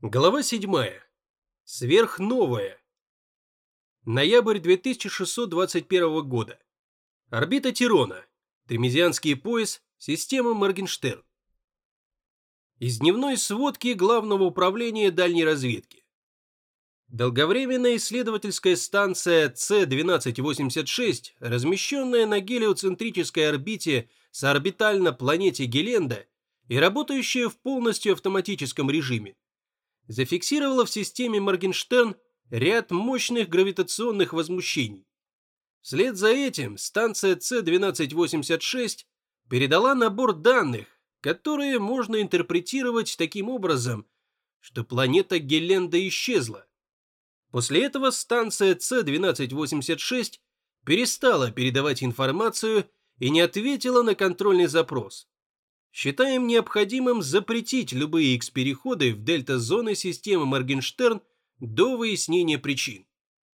Глава 7. Сверхновая. Ноябрь 2621 года. Орбита Тирона. Тремезианский пояс. Система Моргенштерн. Из дневной сводки Главного управления дальней разведки. Долговременная исследовательская станция С-1286, размещенная на гелиоцентрической орбите соорбитально планете Геленда и работающая в полностью автоматическом режиме, зафиксировала в системе Моргенштерн ряд мощных гравитационных возмущений. Вслед за этим станция С-1286 передала набор данных, которые можно интерпретировать таким образом, что планета Геленда исчезла. После этого станция С-1286 перестала передавать информацию и не ответила на контрольный запрос. Считаем необходимым запретить любые X-переходы в дельта-зоны системы Моргенштерн до выяснения причин.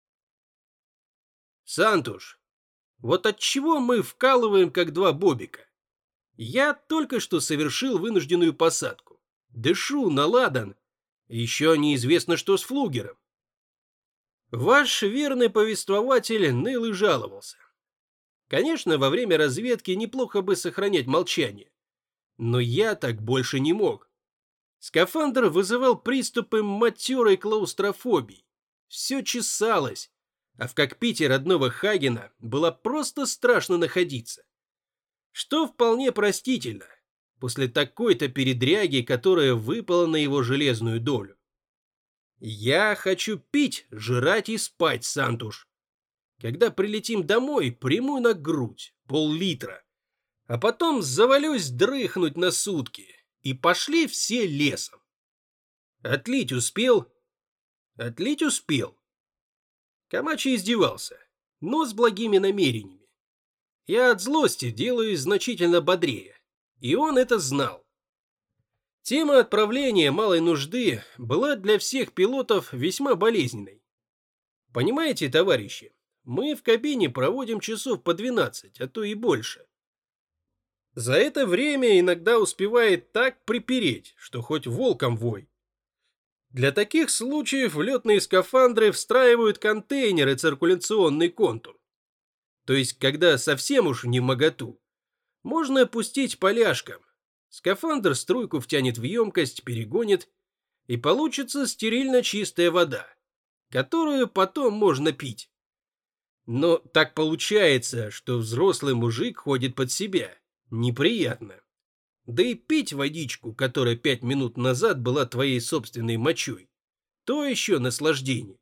Сантуш, вот отчего мы вкалываем как два бобика? Я только что совершил вынужденную посадку. Дышу на ладан. Еще неизвестно, что с флугером. Ваш верный повествователь ныл и жаловался. Конечно, во время разведки неплохо бы сохранять молчание. Но я так больше не мог. Скафандр вызывал приступы матерой клаустрофобии. Все чесалось, а в кокпите родного Хагена было просто страшно находиться. Что вполне простительно, после такой-то передряги, которая выпала на его железную долю. Я хочу пить, жрать и спать, Сантуш. Когда прилетим домой, приму на грудь пол-литра. А потом завалюсь дрыхнуть на сутки. И пошли все лесом. Отлить успел? Отлить успел. Камачи издевался, но с благими намерениями. Я от злости делаюсь значительно бодрее. И он это знал. Тема отправления малой нужды была для всех пилотов весьма болезненной. Понимаете, товарищи, мы в кабине проводим часов по 12, а то и больше. За это время иногда успевает так припереть, что хоть волком вой. Для таких случаев в летные скафандры встраивают контейнер и циркуляционный контур. То есть, когда совсем уж невмоготу, можно пустить поляшком. Скафандр струйку втянет в емкость, перегонит, и получится стерильно чистая вода, которую потом можно пить. Но так получается, что взрослый мужик ходит под себя. Неприятно. Да и пить водичку, которая 5 минут назад была твоей собственной мочой, то еще наслаждение.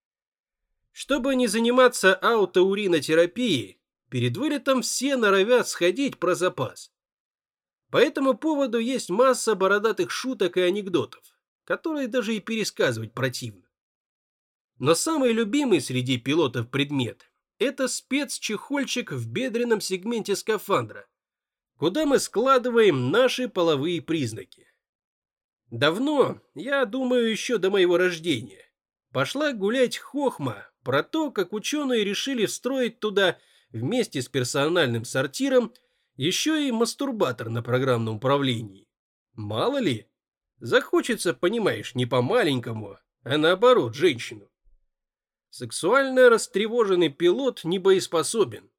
Чтобы не заниматься аутоуринотерапией, перед вылетом все норовят сходить про запас. По этому поводу есть масса бородатых шуток и анекдотов, которые даже и пересказывать противно. Но самый любимый среди пилотов предмет – это спецчехольчик в бедренном сегменте скафандра, куда мы складываем наши половые признаки. Давно, я думаю, еще до моего рождения, пошла гулять хохма про то, как ученые решили встроить туда вместе с персональным сортиром еще и мастурбатор на программном управлении. Мало ли, захочется, понимаешь, не по-маленькому, а наоборот, женщину. Сексуально растревоженный пилот не боеспособен.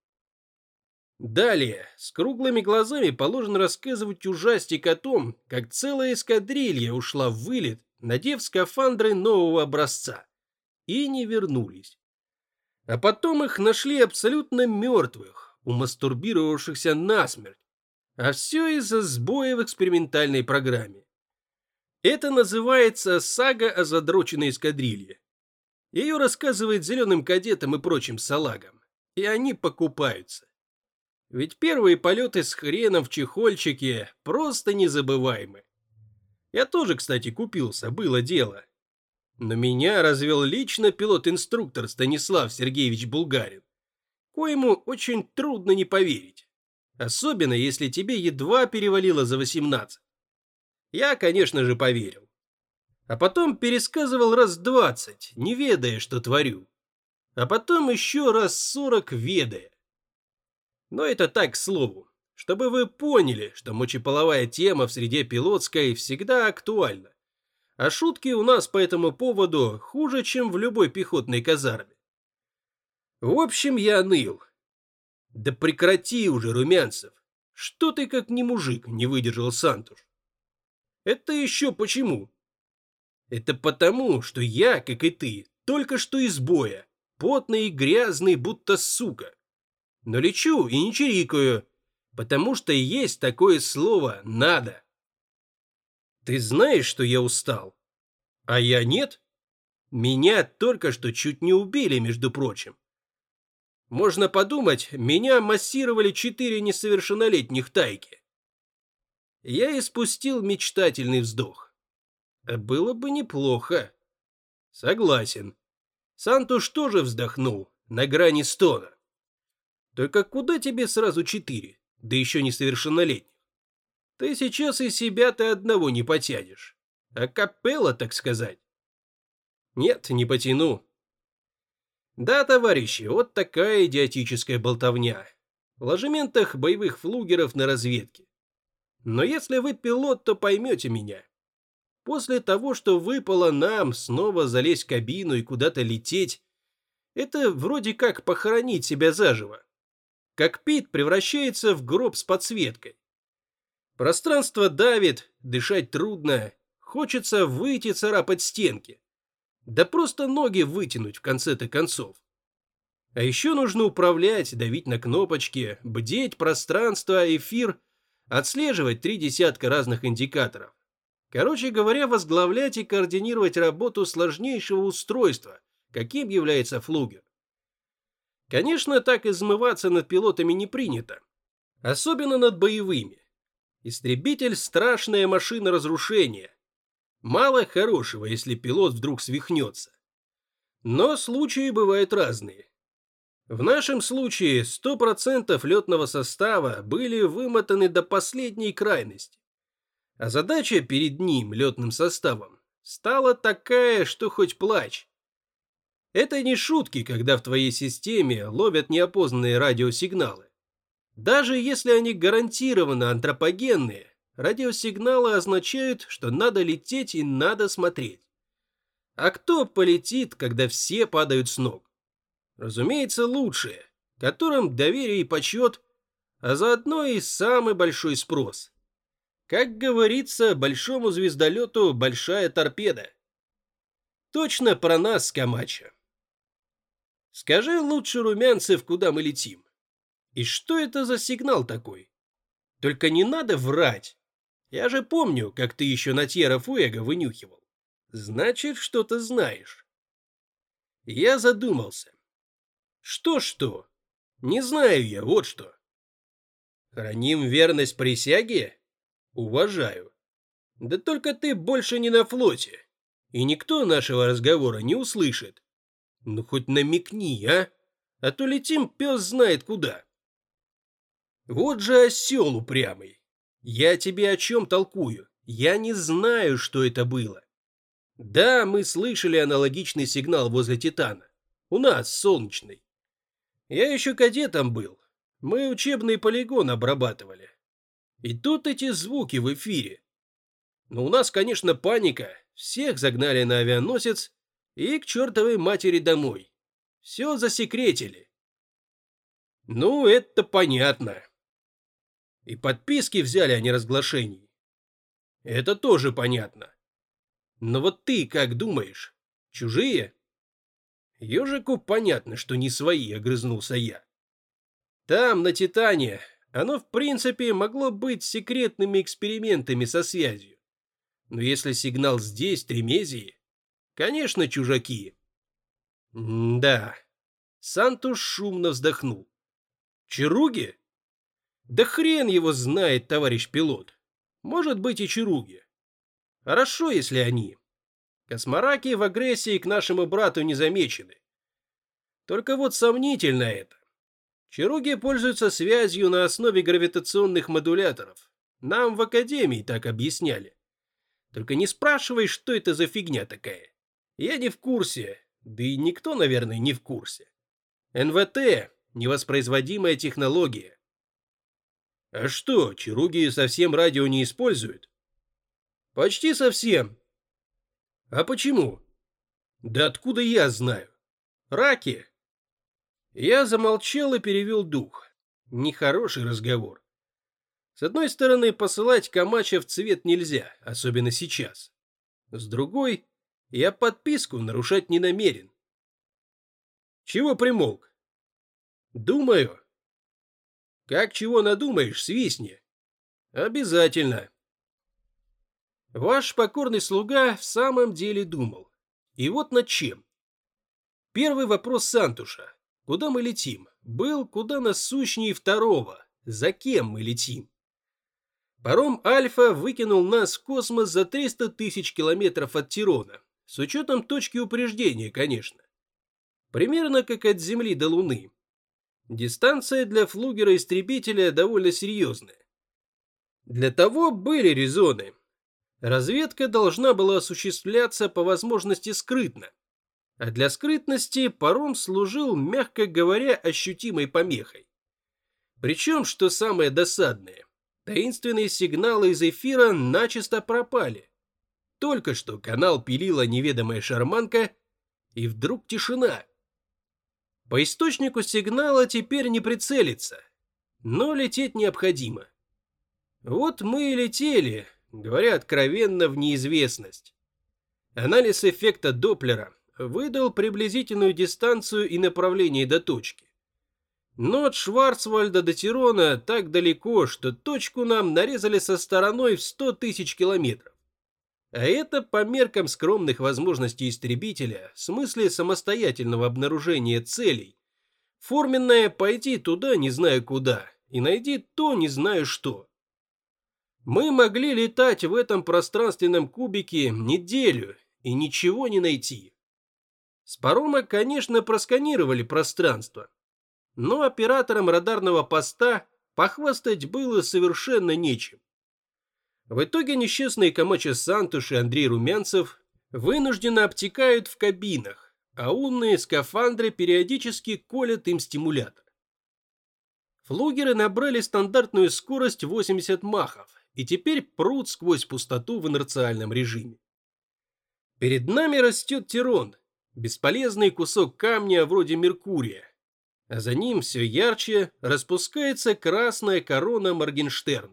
Далее, с круглыми глазами положено рассказывать ужастик о том, как целая эскадрилья ушла в вылет, надев скафандры нового образца, и не вернулись. А потом их нашли абсолютно мертвых, умастурбировавшихся насмерть, а все из-за сбоя в экспериментальной программе. Это называется сага о задроченной эскадрилье. Ее рассказывает зеленым кадетам и прочим салагам, и они покупаются. Ведь первые полеты с хреном в чехольчике просто незабываемы. Я тоже, кстати, купился, было дело. Но меня развел лично пилот-инструктор Станислав Сергеевич Булгарин, коему очень трудно не поверить. Особенно, если тебе едва перевалило за 18. Я, конечно же, поверил. А потом пересказывал раз 20, не ведая, что творю. А потом еще раз 40, ведая. Но это так, к слову, чтобы вы поняли, что мочеполовая тема в среде пилотской всегда актуальна. А шутки у нас по этому поводу хуже, чем в любой пехотной казарме. В общем, я ныл. Да прекрати уже, Румянцев. Что ты как не мужик, не выдержал Сантуш. Это еще почему? Это потому, что я, как и ты, только что из боя, потный и грязный, будто сука. Но лечу и не чирикаю, потому что есть такое слово «надо». Ты знаешь, что я устал? А я нет? Меня только что чуть не убили, между прочим. Можно подумать, меня массировали 4 несовершеннолетних тайки. Я испустил мечтательный вздох. Было бы неплохо. Согласен. Сантуш тоже вздохнул, на грани стона. Только куда тебе сразу 4, да еще несовершеннолетних? Ты сейчас и себя-то одного не потянешь. А капелла, так сказать. Нет, не потяну. Да, товарищи, вот такая идиотическая болтовня. В ложементах боевых флугеров на разведке. Но если вы пилот, то поймете меня. После того, что выпало нам снова залезть в кабину и куда-то лететь, это вроде как похоронить себя заживо. Кокпит превращается в гроб с подсветкой. Пространство давит, дышать трудно, хочется выйти царапать стенки. Да просто ноги вытянуть в конце-то концов. А еще нужно управлять, давить на кнопочки, бдеть пространство, эфир, отслеживать 3 десятка разных индикаторов. Короче говоря, возглавлять и координировать работу сложнейшего устройства, каким является флугер. Конечно, так измываться над пилотами не принято. Особенно над боевыми. Истребитель – страшная машина разрушения. Мало хорошего, если пилот вдруг свихнется. Но случаи бывают разные. В нашем случае 100% летного состава были вымотаны до последней крайности. А задача перед ним, летным составом, стала такая, что хоть плачь. Это не шутки, когда в твоей системе ловят неопознанные радиосигналы. Даже если они гарантированно антропогенные, радиосигналы означают, что надо лететь и надо смотреть. А кто полетит, когда все падают с ног? Разумеется, лучшие, которым доверие и почет, а заодно и самый большой спрос. Как говорится, большому звездолету большая торпеда. Точно про нас, Камачо. Скажи лучше, Румянцев, куда мы летим? И что это за сигнал такой? Только не надо врать. Я же помню, как ты еще на Тьерра-Фуэго вынюхивал. Значит, что-то знаешь. Я задумался. Что? Не знаю я, вот что. Храним верность присяге? Уважаю. Да только ты больше не на флоте, и никто нашего разговора не услышит. Ну хоть намекни, а? А то летим пес знает куда. Вот же осел упрямый. Я тебе о чем толкую? Я не знаю, что это было. Да, мы слышали аналогичный сигнал возле Титана. У нас, солнечный. Я еще кадетом был. Мы учебный полигон обрабатывали. И тут эти звуки в эфире. Но у нас, конечно, паника. Всех загнали на авианосец и к чертовой матери домой. Все засекретили. Ну, это понятно. И подписки взяли о неразглашении. Это тоже понятно. Но вот ты как думаешь? Чужие? Ежику понятно, что не свои, огрызнулся я. Там, на Титане, оно в принципе могло быть секретными экспериментами со связью. Но если сигнал здесь, Тремезии, конечно, чужаки. Да. Сантуш шумно вздохнул. Чаруги? Да хрен его знает, товарищ пилот. Может быть и чаруги. Хорошо, если они. Космораки в агрессии к нашему брату не замечены. Только вот сомнительно это. Чаруги пользуются связью на основе гравитационных модуляторов. Нам в академии так объясняли. Только не спрашивай, что это за фигня такая. Я не в курсе, да и никто, наверное, не в курсе. НВТ – невоспроизводимая технология. А что, чаруги совсем радио не используют? Почти совсем. А почему? Да откуда я знаю? Раки? Я замолчал и перевел дух. Нехороший разговор. С одной стороны, посылать Камача в цвет нельзя, особенно сейчас. С другой, я подписку нарушать не намерен. Чего примолк? Думаю. Как чего надумаешь, свистни. Обязательно. Ваш покорный слуга в самом деле думал. И вот над чем. Первый вопрос Сантуша. Куда мы летим? Был куда насущнее второго. За кем мы летим? Паром Альфа выкинул нас в космос за 300 тысяч километров от Тирона. С учетом точки упреждения, конечно. Примерно как от Земли до Луны. Дистанция для флугера-истребителя довольно серьезная. Для того были резоны. Разведка должна была осуществляться по возможности скрытно. А для скрытности паром служил, мягко говоря, ощутимой помехой. Причем, что самое досадное, таинственные сигналы из эфира начисто пропали. Только что канал пилила неведомая шарманка, и вдруг тишина. По источнику сигнала теперь не прицелиться, но лететь необходимо. Вот мы и летели, говоря откровенно, в неизвестность. Анализ эффекта Доплера выдал приблизительную дистанцию и направление до точки. Но от Шварцвальда до Тирона так далеко, что точку нам нарезали со стороной в 100 тысяч километров. А это по меркам скромных возможностей истребителя, в смысле самостоятельного обнаружения целей, форменное пойти туда не знаю куда и найди то не знаю что. Мы могли летать в этом пространственном кубике неделю и ничего не найти. С парома, конечно, просканировали пространство, но операторам радарного поста похвастать было совершенно нечем. В итоге несчастные Камачо Сантуш и Андрей Румянцев вынужденно обтекают в кабинах, а умные скафандры периодически колят им стимулятор. Флугеры набрали стандартную скорость 80 махов и теперь прут сквозь пустоту в инерциальном режиме. Перед нами растет Тирон, бесполезный кусок камня вроде Меркурия, а за ним все ярче распускается красная корона Моргенштерна.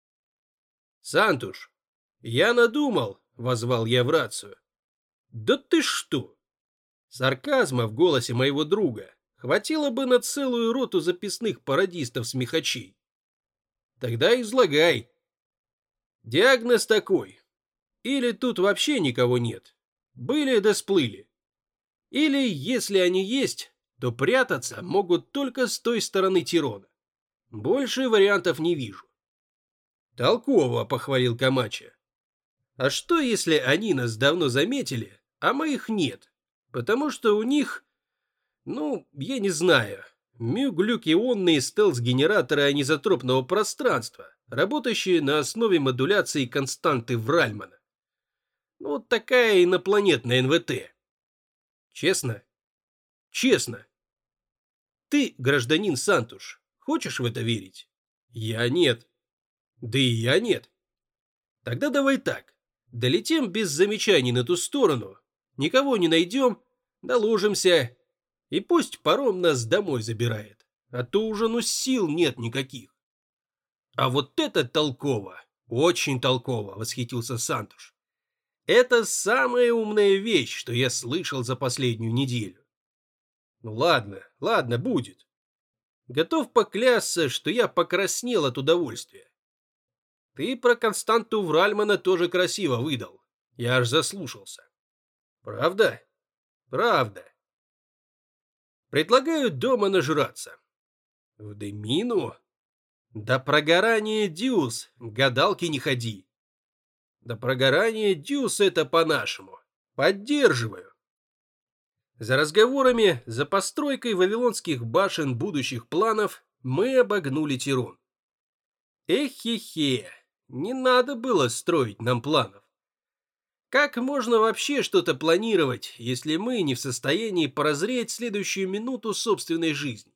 «Сантуш, я надумал», — воззвал я в рацию. «Да ты что?» Сарказма в голосе моего друга хватило бы на целую роту записных пародистов-смехачей. «Тогда излагай». «Диагноз такой. Или тут вообще никого нет. Были да сплыли. Или, если они есть, то прятаться могут только с той стороны Тирона. Больше вариантов не вижу». «Толково», — похвалил Камачо. «А что, если они нас давно заметили, а мы их нет? Потому что у них, я не знаю, мюглюк-ионные стелс-генераторы анизотропного пространства, работающие на основе модуляции константы Вральмана. Такая инопланетная НВТ». «Честно?» «Честно. Ты, гражданин Сантуш, хочешь в это верить?» «Я нет». «Да и я нет». «Тогда давай так. Долетим без замечаний на ту сторону, никого не найдем, доложимся, и пусть паром нас домой забирает, а то уже сил нет никаких». «А вот это толково, очень толково», — восхитился Сантуш. «Это самая умная вещь, что я слышал за последнюю неделю». Ладно, будет. Готов поклясться, что я покраснел от удовольствия. Ты про константу Вральмана тоже красиво выдал. Я аж заслушался. Правда? Правда. Предлагаю дома нажраться. В Демину? Да прогорание дюз, гадалки не ходи. Да прогорание дюз это по-нашему. Поддерживаю. За разговорами, за постройкой вавилонских башен будущих планов мы обогнули Тирон. Эхе-хе. Не надо было строить нам планов. Как можно вообще что-то планировать, если мы не в состоянии прозреть следующую минуту собственной жизни?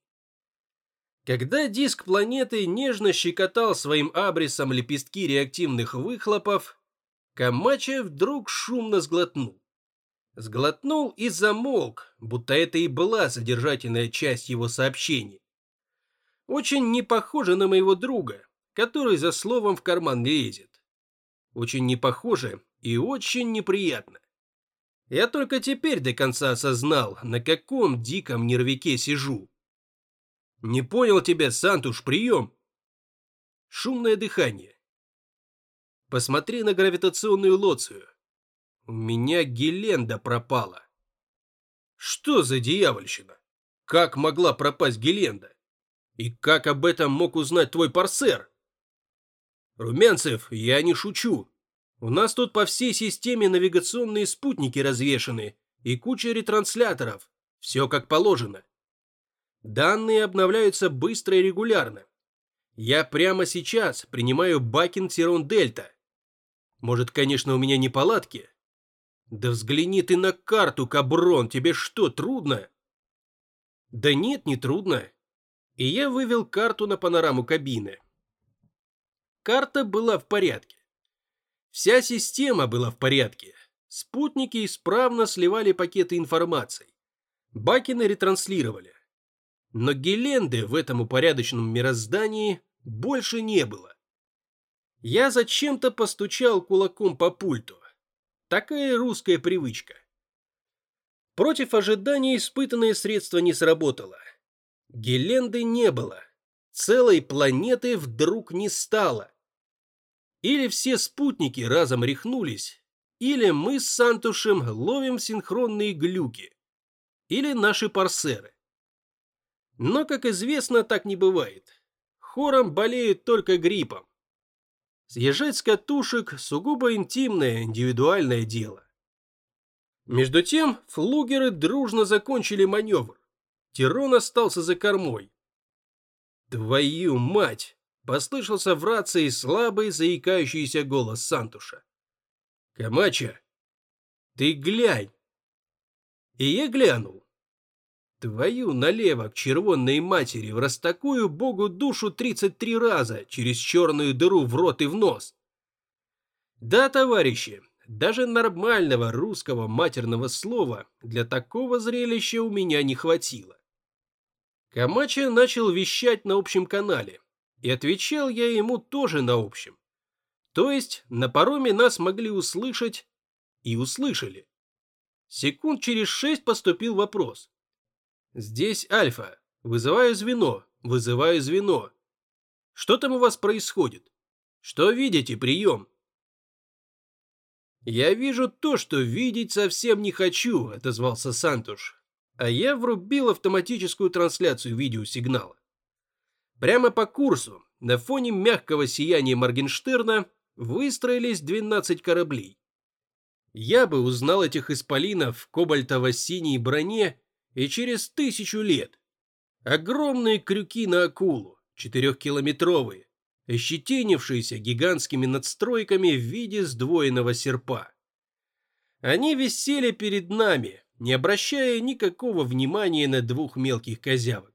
Когда диск планеты нежно щекотал своим абрисом лепестки реактивных выхлопов, Камачо вдруг шумно сглотнул. Сглотнул и замолк, будто это и была содержательная часть его сообщений. Очень не похоже на моего друга, который за словом в карман не лезет. Очень не похоже и очень неприятно. Я только теперь до конца осознал, на каком диком нервике сижу. Не понял тебя, Сантуш, прием. Шумное дыхание. Посмотри на гравитационную лоцию. У меня Геленда пропала. Что за дьявольщина? Как могла пропасть Геленда? И как об этом мог узнать твой парсер? Румянцев, я не шучу. У нас тут по всей системе навигационные спутники развешаны и куча ретрансляторов. Все как положено. Данные обновляются быстро и регулярно. Я прямо сейчас принимаю Бакин-Дельта. Может, конечно, у меня неполадки? Да взгляни ты на карту, каброн, тебе что, трудно? Да нет, не трудно. И я вывел карту на панораму кабины. Карта была в порядке. Вся система была в порядке. Спутники исправно сливали пакеты информации. Бакины ретранслировали. Но Геленды в этом упорядоченном мироздании больше не было. Я зачем-то постучал кулаком по пульту. Такая русская привычка. Против ожиданий испытанное средство не сработало. Геленды не было. Целой планеты вдруг не стало. Или все спутники разом рехнулись, или мы с Сантушем ловим синхронные глюки, или наши парсеры. Но, как известно, так не бывает. Хором болеют только гриппом. Съезжать с катушек – сугубо интимное, индивидуальное дело. Между тем, флугеры дружно закончили маневр. Тирон остался за кормой. «Твою мать!» – послышался в рации слабый, заикающийся голос Сантуша. «Камача, ты глянь!» И я глянул. Твою налево к червонной матери, в раз такую богу душу 33 раза через черную дыру в рот и в нос. Да, товарищи, даже нормального русского матерного слова для такого зрелища у меня не хватило. Камача начал вещать на общем канале, и отвечал я ему тоже на общем. То есть на пароме нас могли услышать и услышали. Секунд через 6 поступил вопрос. «Здесь Альфа. Вызываю звено. Вызываю звено. Что там у вас происходит? Что видите? Прием». «Я вижу то, что видеть совсем не хочу», — отозвался Сантуш. А я врубил автоматическую трансляцию видеосигнала. Прямо по курсу, на фоне мягкого сияния Моргенштерна, выстроились 12 кораблей. Я бы узнал этих исполинов в кобальтово-синей броне и через 1000 лет. Огромные крюки на акулу, 4-километровые, ощетинившиеся гигантскими надстройками в виде сдвоенного серпа. Они висели перед нами, не обращая никакого внимания на двух мелких козявок.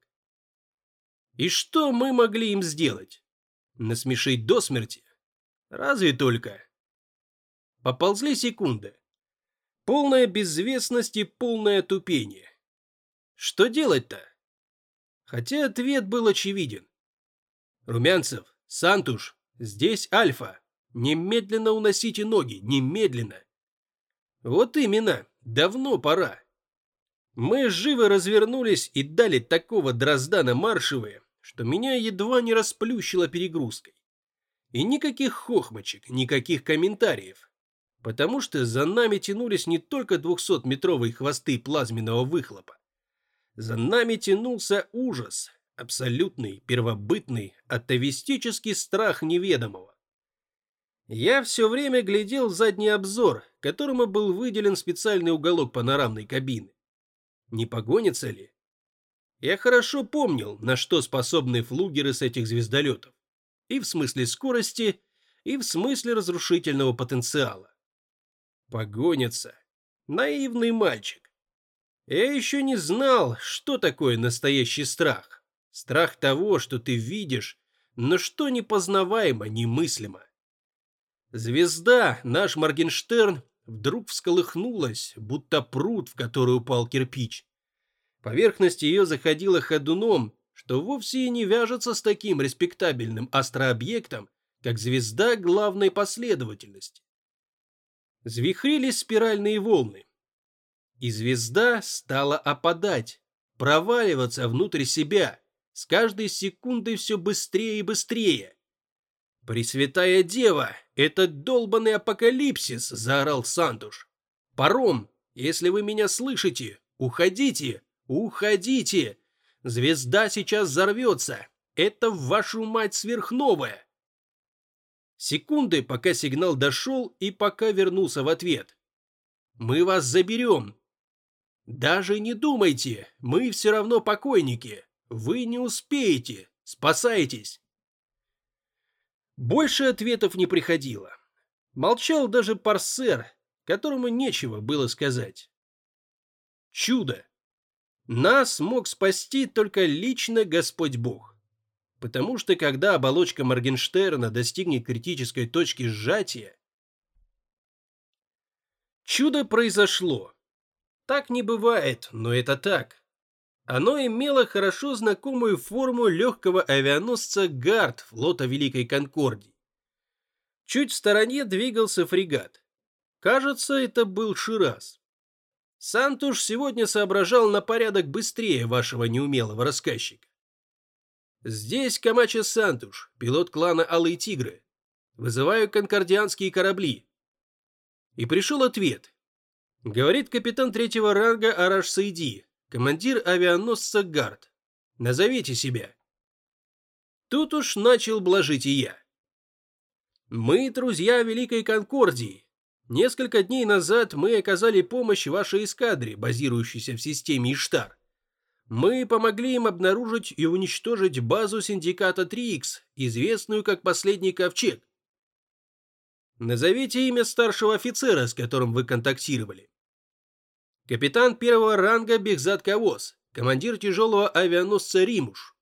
И что мы могли им сделать? Насмешить до смерти? Разве только. Поползли секунды. Полная безвестность и полное тупение. Что делать-то? Хотя ответ был очевиден. Румянцев, Сантуш, здесь Альфа. Немедленно уносите ноги, немедленно. Вот именно, давно пора. Мы живо развернулись и дали такого дрозда на маршевые, что меня едва не расплющило перегрузкой. И никаких хохмочек, никаких комментариев. Потому что за нами тянулись не только 200-метровые хвосты плазменного выхлопа. За нами тянулся ужас, абсолютный, первобытный, атовистический страх неведомого. Я все время глядел в задний обзор, которому был выделен специальный уголок панорамной кабины. Не погонится ли? Я хорошо помнил, на что способны флугеры с этих звездолетов. И в смысле скорости, и в смысле разрушительного потенциала. Погонится. Наивный мальчик. Я еще не знал, что такое настоящий страх. Страх того, что ты видишь, но что непознаваемо, немыслимо. Звезда, наш Моргенштерн, вдруг всколыхнулась, будто пруд, в который упал кирпич. Поверхность ее заходила ходуном, что вовсе и не вяжется с таким респектабельным астрообъектом, как звезда главной последовательности. Звихрились спиральные волны, и звезда стала опадать, проваливаться внутрь себя, с каждой секундой все быстрее и быстрее. «Пресвятая Дева, это долбанный апокалипсис!» — заорал Сантуш. «Паром, если вы меня слышите, уходите, уходите! Звезда сейчас взорвется! Это, вашу мать, сверхновая!» Секунды, пока сигнал дошел и пока вернулся в ответ. «Мы вас заберем!» «Даже не думайте, мы все равно покойники! Вы не успеете! Спасайтесь!» Больше ответов не приходило. Молчал даже Парсер, которому нечего было сказать. Чудо! Нас мог спасти только лично Господь Бог. Потому что когда оболочка Моргенштерна достигнет критической точки сжатия, чудо произошло. Так не бывает, но это так. Оно имело хорошо знакомую форму легкого авианосца «Гард» флота Великой Конкордии. Чуть в стороне двигался фрегат. Кажется, это был «Шираз». Сантуш сегодня соображал на порядок быстрее вашего неумелого рассказчика. «Здесь Камачо Сантуш, пилот клана Алые Тигры. Вызываю конкордианские корабли». И пришел ответ. Говорит капитан третьего ранга Араш Сайди, командир авианосца «Гард». Назовите себя. Тут уж начал блажить и я. Мы друзья Великой Конкордии. Несколько дней назад мы оказали помощь вашей эскадре, базирующейся в системе Иштар. Мы помогли им обнаружить и уничтожить базу синдиката 3Х, известную как Последний Ковчег. Назовите имя старшего офицера, с которым вы контактировали. Капитан первого ранга Бехзад Кавоз, командир тяжелого авианосца «Римуш».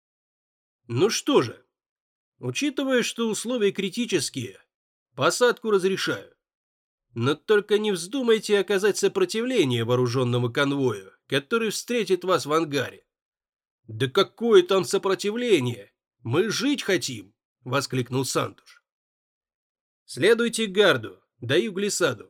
Ну что же, учитывая, что условия критические, посадку разрешаю. Но только не вздумайте оказать сопротивление вооруженному конвою, который встретит вас в ангаре. «Да какое там сопротивление? Мы жить хотим!» — воскликнул Сантуш. «Следуйте к Гарду, даю глиссаду».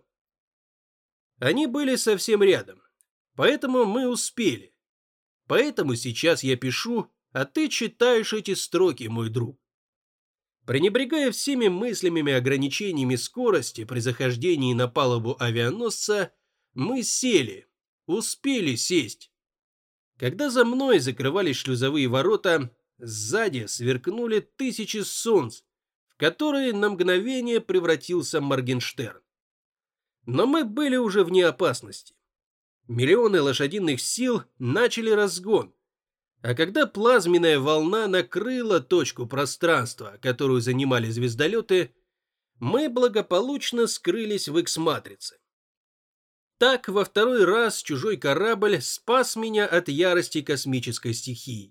Они были совсем рядом, поэтому мы успели. Поэтому сейчас я пишу, а ты читаешь эти строки, мой друг. Пренебрегая всеми мыслимыми ограничениями скорости при захождении на палубу авианосца, мы сели, успели сесть. Когда за мной закрывались шлюзовые ворота, сзади сверкнули тысячи солнц, в которые на мгновение превратился Моргенштерн. Но мы были уже вне опасности. Миллионы лошадиных сил начали разгон. А когда плазменная волна накрыла точку пространства, которую занимали звездолеты, мы благополучно скрылись в Икс-матрице. Так во второй раз чужой корабль спас меня от ярости космической стихии.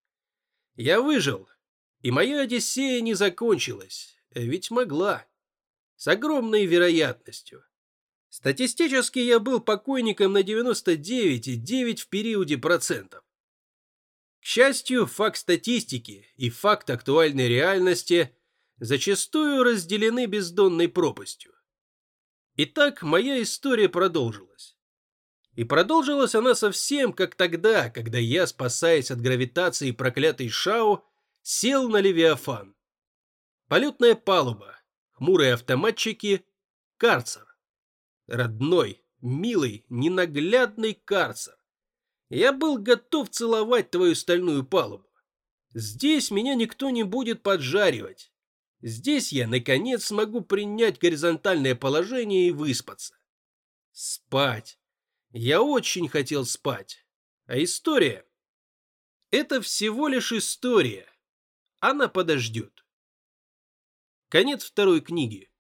Я выжил, и моя Одиссея не закончилась, ведь могла. С огромной вероятностью. Статистически я был покойником на 99,9 в периоде процентов. К счастью, факт статистики и факт актуальной реальности зачастую разделены бездонной пропастью. Итак, моя история продолжилась. И продолжилась она совсем как тогда, когда я, спасаясь от гравитации проклятой Шау, сел на Левиафан. Полетная палуба, хмурые автоматчики, карцер. Родной, милый, ненаглядный карцер. Я был готов целовать твою стальную палубу. Здесь меня никто не будет поджаривать. Здесь я, наконец, смогу принять горизонтальное положение и выспаться. Спать. Я очень хотел спать. А история? Это всего лишь история. Она подождет. Конец второй книги.